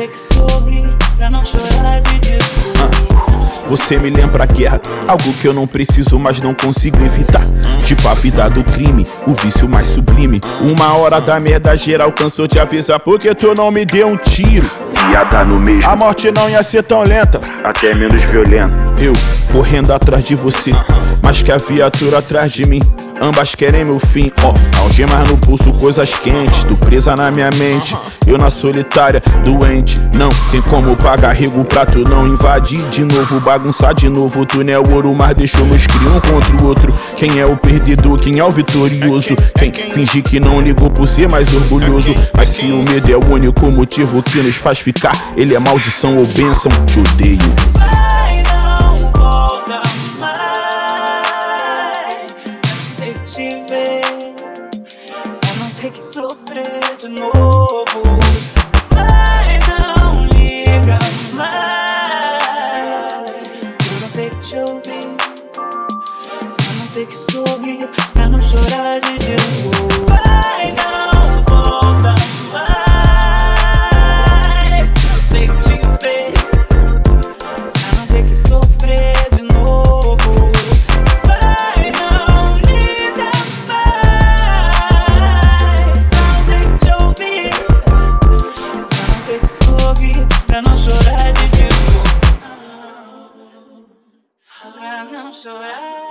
ter que sorrir pra não chorar de desculpa. Você me lembra a guerra, algo que eu não preciso, mas não consigo evitar. Tipo a vida do crime, o vício mais sublime. Uma hora da merda geral cansou de avisar, porque tu não me deu um tiro. Ia dar no mesmo, A morte não ia ser tão lenta, até menos violento. eu correndo atrás de você, mas que a viatura atrás de mim. Ambas querem meu fim, algemas no pulso, coisas quentes. Tu presa na minha mente, eu na solitária, doente. Não tem como pagar rego pra tu não invadir de novo, bagunçar de novo. Tu não é ouro, mas deixou meus cri um contra o outro. Quem é o perdedor, quem é o vitorioso? Quem finge que não ligou por ser mais orgulhoso. Mas se o medo é o único motivo que nos faz ficar, ele é maldição ou bênção, te odeio. Vai, não volta mais. Ter que te ver, pra não ter que sofrer de novo. Vai, não liga mais. Eu não ter que te ouvir, pra não ter que sorrir, pra não chorar de desculpa. Vai, não volta mais. Ter que te ver, pra não ter que sofrer de novo. Vai, não liga mais. Pra não ter que te ouvir, pra não ter que sorrir, pra não chorar de desculpa. Pra não chorar.